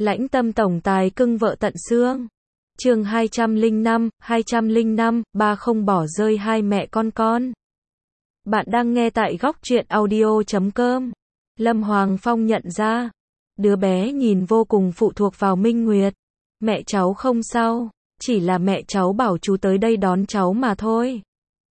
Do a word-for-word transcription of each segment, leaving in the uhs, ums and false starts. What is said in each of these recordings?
Lãnh tâm tổng tài cưng vợ tận xương. Chương hai trăm lẻ năm, hai trăm lẻ năm, ba không bỏ rơi hai mẹ con con. Bạn đang nghe tại góc truyện audio chấm com. Lâm Hoàng Phong nhận ra, đứa bé nhìn vô cùng phụ thuộc vào Minh Nguyệt. Mẹ cháu không sao, chỉ là mẹ cháu bảo chú tới đây đón cháu mà thôi.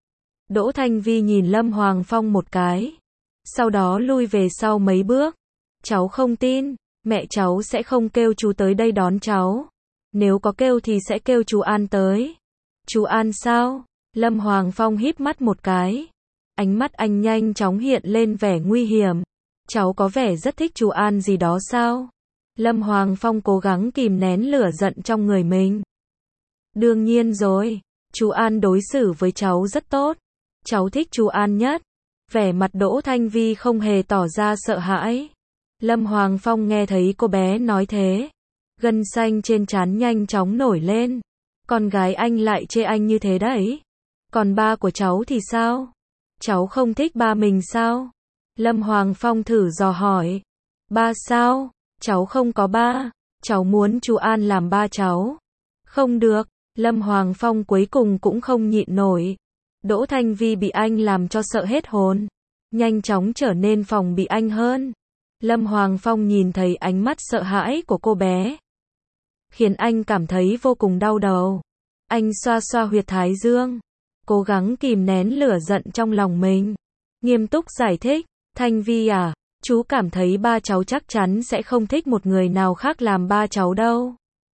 Đỗ Thanh Vi nhìn Lâm Hoàng Phong một cái, sau đó lui về sau mấy bước. Cháu không tin, mẹ cháu sẽ không kêu chú tới đây đón cháu. Nếu có kêu thì sẽ kêu chú An tới. Chú An sao? Lâm Hoàng Phong híp mắt một cái. Ánh mắt anh nhanh chóng hiện lên vẻ nguy hiểm. Cháu có vẻ rất thích chú An gì đó sao? Lâm Hoàng Phong cố gắng kìm nén lửa giận trong người mình. Đương nhiên rồi, chú An đối xử với cháu rất tốt. Cháu thích chú An nhất. Vẻ mặt Đỗ Thanh Vi không hề tỏ ra sợ hãi. Lâm Hoàng Phong nghe thấy cô bé nói thế, gân xanh trên trán nhanh chóng nổi lên. Con gái anh lại chê anh như thế đấy. Còn ba của cháu thì sao? Cháu không thích ba mình sao? Lâm Hoàng Phong thử dò hỏi. Ba sao? Cháu không có ba. Cháu muốn chú An làm ba cháu. Không được. Lâm Hoàng Phong cuối cùng cũng không nhịn nổi. Đỗ Thanh Vi bị anh làm cho sợ hết hồn, nhanh chóng trở nên phòng bị anh hơn. Lâm Hoàng Phong nhìn thấy ánh mắt sợ hãi của cô bé, khiến anh cảm thấy vô cùng đau đầu. Anh xoa xoa huyệt thái dương, cố gắng kìm nén lửa giận trong lòng mình. Nghiêm túc giải thích, Thanh Vi à, chú cảm thấy ba cháu chắc chắn sẽ không thích một người nào khác làm ba cháu đâu.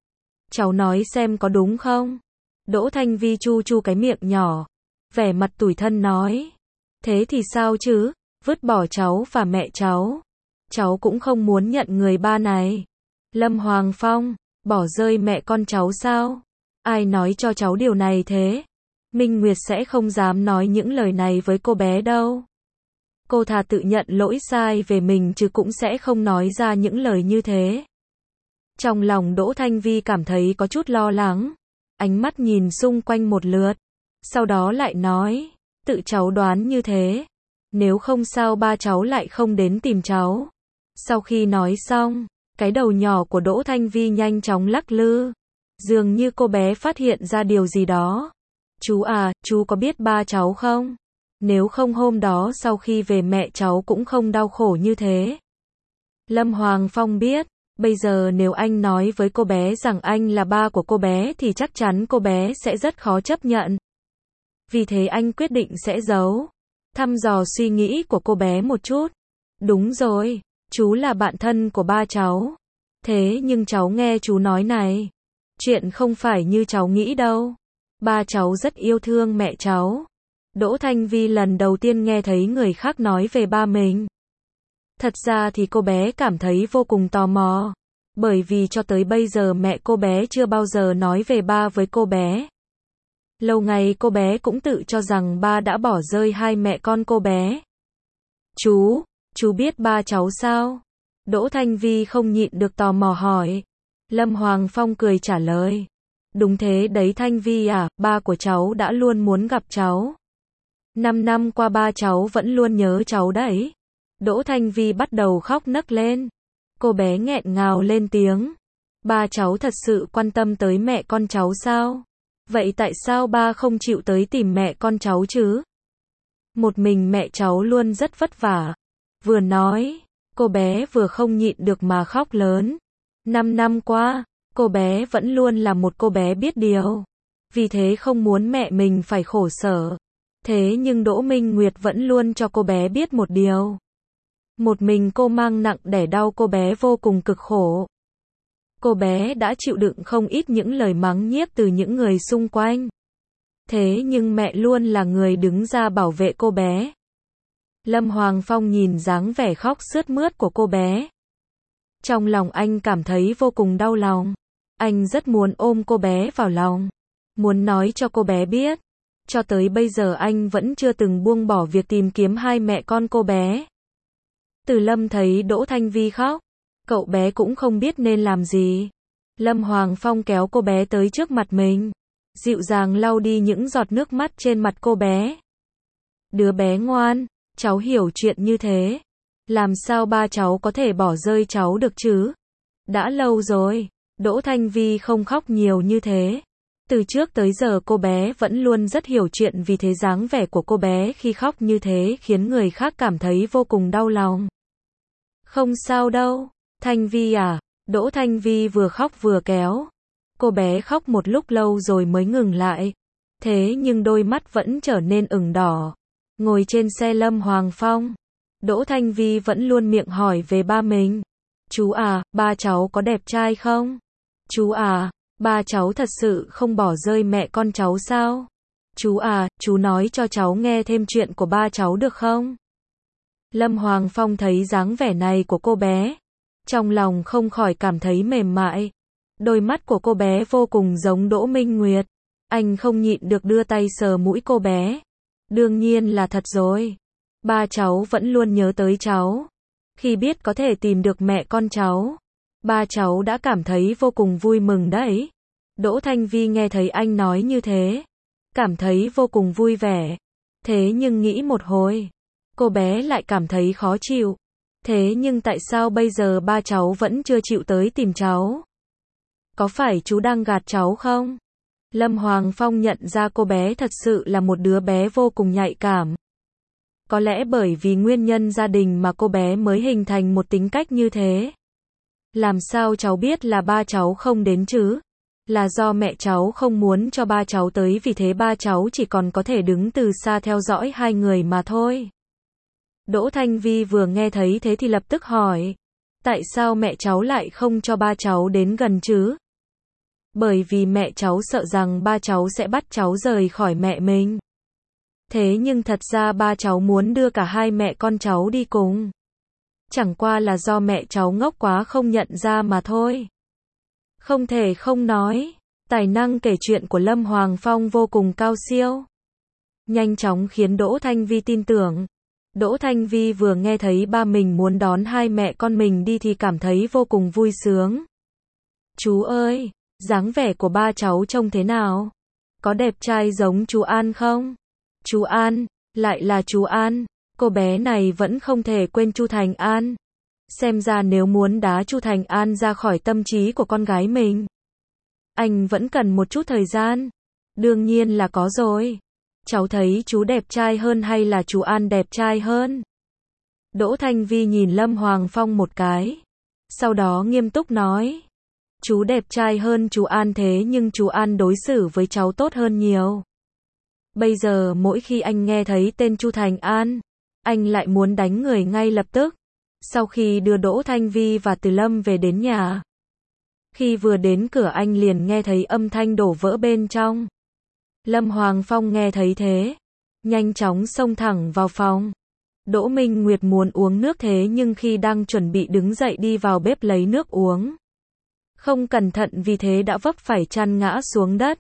Cháu nói xem có đúng không? Đỗ Thanh Vi chu chu cái miệng nhỏ, vẻ mặt tủi thân nói. Thế thì sao chứ, vứt bỏ cháu và mẹ cháu. Cháu cũng không muốn nhận người ba này. Lâm Hoàng Phong, bỏ rơi mẹ con cháu sao? Ai nói cho cháu điều này thế? Minh Nguyệt sẽ không dám nói những lời này với cô bé đâu. Cô thà tự nhận lỗi sai về mình chứ cũng sẽ không nói ra những lời như thế. Trong lòng Đỗ Thanh Vi cảm thấy có chút lo lắng. Ánh mắt nhìn xung quanh một lượt, sau đó lại nói, tự cháu đoán như thế. Nếu không sao ba cháu lại không đến tìm cháu. Sau khi nói xong, cái đầu nhỏ của Đỗ Thanh Vi nhanh chóng lắc lư. Dường như cô bé phát hiện ra điều gì đó. Chú à, chú có biết ba cháu không? Nếu không hôm đó sau khi về mẹ cháu cũng không đau khổ như thế. Lâm Hoàng Phong biết, bây giờ nếu anh nói với cô bé rằng anh là ba của cô bé thì chắc chắn cô bé sẽ rất khó chấp nhận. Vì thế anh quyết định sẽ giấu, thăm dò suy nghĩ của cô bé một chút. Đúng rồi, chú là bạn thân của ba cháu. Thế nhưng cháu nghe chú nói này, chuyện không phải như cháu nghĩ đâu. Ba cháu rất yêu thương mẹ cháu. Đỗ Thanh Vi lần đầu tiên nghe thấy người khác nói về ba mình. Thật ra thì cô bé cảm thấy vô cùng tò mò, bởi vì cho tới bây giờ mẹ cô bé chưa bao giờ nói về ba với cô bé. Lâu ngày cô bé cũng tự cho rằng ba đã bỏ rơi hai mẹ con cô bé. Chú, chú biết ba cháu sao? Đỗ Thanh Vi không nhịn được tò mò hỏi. Lâm Hoàng Phong cười trả lời. Đúng thế đấy Thanh Vi à, ba của cháu đã luôn muốn gặp cháu. Năm năm qua ba cháu vẫn luôn nhớ cháu đấy. Đỗ Thanh Vi bắt đầu khóc nấc lên. Cô bé nghẹn ngào lên tiếng. Ba cháu thật sự quan tâm tới mẹ con cháu sao? Vậy tại sao ba không chịu tới tìm mẹ con cháu chứ? Một mình mẹ cháu luôn rất vất vả. Vừa nói, cô bé vừa không nhịn được mà khóc lớn. Năm năm qua, cô bé vẫn luôn là một cô bé biết điều. Vì thế không muốn mẹ mình phải khổ sở. Thế nhưng Đỗ Minh Nguyệt vẫn luôn cho cô bé biết một điều. Một mình cô mang nặng đẻ đau cô bé vô cùng cực khổ. Cô bé đã chịu đựng không ít những lời mắng nhiếc từ những người xung quanh. Thế nhưng mẹ luôn là người đứng ra bảo vệ cô bé. Lâm Hoàng Phong nhìn dáng vẻ khóc sướt mướt của cô bé. Trong lòng anh cảm thấy vô cùng đau lòng. Anh rất muốn ôm cô bé vào lòng. Muốn nói cho cô bé biết. Cho tới bây giờ anh vẫn chưa từng buông bỏ việc tìm kiếm hai mẹ con cô bé. Từ Lâm thấy Đỗ Thanh Vi khóc, cậu bé cũng không biết nên làm gì. Lâm Hoàng Phong kéo cô bé tới trước mặt mình, dịu dàng lau đi những giọt nước mắt trên mặt cô bé. Đứa bé ngoan, cháu hiểu chuyện như thế. Làm sao ba cháu có thể bỏ rơi cháu được chứ? Đã lâu rồi, Đỗ Thanh Vi không khóc nhiều như thế. Từ trước tới giờ cô bé vẫn luôn rất hiểu chuyện, vì thế dáng vẻ của cô bé khi khóc như thế khiến người khác cảm thấy vô cùng đau lòng. Không sao đâu, Thanh Vi à, Đỗ Thanh Vi vừa khóc vừa kéo. Cô bé khóc một lúc lâu rồi mới ngừng lại. Thế nhưng đôi mắt vẫn trở nên ửng đỏ. Ngồi trên xe Lâm Hoàng Phong, Đỗ Thanh Vi vẫn luôn miệng hỏi về ba mình. Chú à, ba cháu có đẹp trai không? Chú à, ba cháu thật sự không bỏ rơi mẹ con cháu sao? Chú à, chú nói cho cháu nghe thêm chuyện của ba cháu được không? Lâm Hoàng Phong thấy dáng vẻ này của cô bé, trong lòng không khỏi cảm thấy mềm mại. Đôi mắt của cô bé vô cùng giống Đỗ Minh Nguyệt. Anh không nhịn được đưa tay sờ mũi cô bé. Đương nhiên là thật rồi. Ba cháu vẫn luôn nhớ tới cháu. Khi biết có thể tìm được mẹ con cháu, ba cháu đã cảm thấy vô cùng vui mừng đấy. Đỗ Thanh Vi nghe thấy anh nói như thế, cảm thấy vô cùng vui vẻ. Thế nhưng nghĩ một hồi, cô bé lại cảm thấy khó chịu. Thế nhưng tại sao bây giờ ba cháu vẫn chưa chịu tới tìm cháu? Có phải chú đang gạt cháu không? Lâm Hoàng Phong nhận ra cô bé thật sự là một đứa bé vô cùng nhạy cảm. Có lẽ bởi vì nguyên nhân gia đình mà cô bé mới hình thành một tính cách như thế. Làm sao cháu biết là ba cháu không đến chứ? Là do mẹ cháu không muốn cho ba cháu tới, vì thế ba cháu chỉ còn có thể đứng từ xa theo dõi hai người mà thôi. Đỗ Thanh Vi vừa nghe thấy thế thì lập tức hỏi. Tại sao mẹ cháu lại không cho ba cháu đến gần chứ? Bởi vì mẹ cháu sợ rằng ba cháu sẽ bắt cháu rời khỏi mẹ mình. Thế nhưng thật ra ba cháu muốn đưa cả hai mẹ con cháu đi cùng. Chẳng qua là do mẹ cháu ngốc quá không nhận ra mà thôi. Không thể không nói, tài năng kể chuyện của Lâm Hoàng Phong vô cùng cao siêu. Nhanh chóng khiến Đỗ Thanh Vi tin tưởng. Đỗ Thanh Vi vừa nghe thấy ba mình muốn đón hai mẹ con mình đi thì cảm thấy vô cùng vui sướng. Chú ơi, dáng vẻ của ba cháu trông thế nào? Có đẹp trai giống chú An không? Chú An, lại là chú An. Cô bé này vẫn không thể quên Chu Thành An. Xem ra nếu muốn đá Chu Thành An ra khỏi tâm trí của con gái mình, anh vẫn cần một chút thời gian. Đương nhiên là có rồi. Cháu thấy chú đẹp trai hơn hay là chú An đẹp trai hơn? Đỗ Thanh Vi nhìn Lâm Hoàng Phong một cái, sau đó nghiêm túc nói. Chú đẹp trai hơn chú An, thế nhưng chú An đối xử với cháu tốt hơn nhiều. Bây giờ mỗi khi anh nghe thấy tên Chu Thành An, anh lại muốn đánh người ngay lập tức. Sau khi đưa Đỗ Thanh Vi và Từ Lâm về đến nhà, khi vừa đến cửa anh liền nghe thấy âm thanh đổ vỡ bên trong. Lâm Hoàng Phong nghe thấy thế, nhanh chóng xông thẳng vào phòng. Đỗ Minh Nguyệt muốn uống nước, thế nhưng khi đang chuẩn bị đứng dậy đi vào bếp lấy nước uống, không cẩn thận vì thế đã vấp phải chăn ngã xuống đất.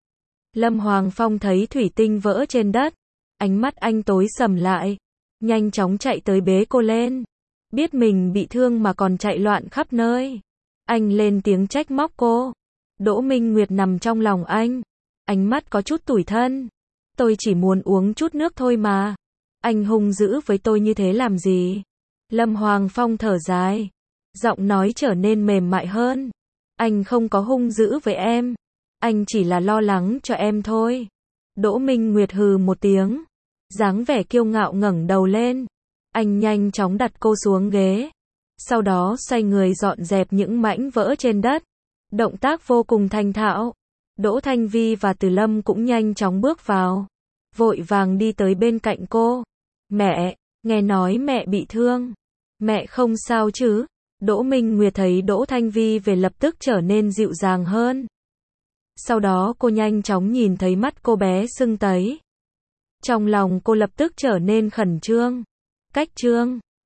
Lâm Hoàng Phong thấy thủy tinh vỡ trên đất, ánh mắt anh tối sầm lại, nhanh chóng chạy tới bế cô lên. Biết mình bị thương mà còn chạy loạn khắp nơi, anh lên tiếng trách móc cô. Đỗ Minh Nguyệt nằm trong lòng anh, ánh mắt có chút tủi thân. Tôi chỉ muốn uống chút nước thôi mà, anh hung dữ với tôi như thế làm gì? Lâm Hoàng Phong thở dài, giọng nói trở nên mềm mại hơn. Anh không có hung dữ với em, anh chỉ là lo lắng cho em thôi. Đỗ Minh Nguyệt hừ một tiếng, dáng vẻ kiêu ngạo ngẩng đầu lên. Anh nhanh chóng đặt cô xuống ghế, sau đó xoay người dọn dẹp những mảnh vỡ trên đất. Động tác vô cùng thành thạo. Đỗ Thanh Vi và Từ Lâm cũng nhanh chóng bước vào, vội vàng đi tới bên cạnh cô. Mẹ, nghe nói mẹ bị thương. Mẹ không sao chứ? Đỗ Minh Nguyệt thấy Đỗ Thanh Vi về lập tức trở nên dịu dàng hơn. Sau đó cô nhanh chóng nhìn thấy mắt cô bé sưng tấy. Trong lòng cô lập tức trở nên khẩn trương. Cách trương,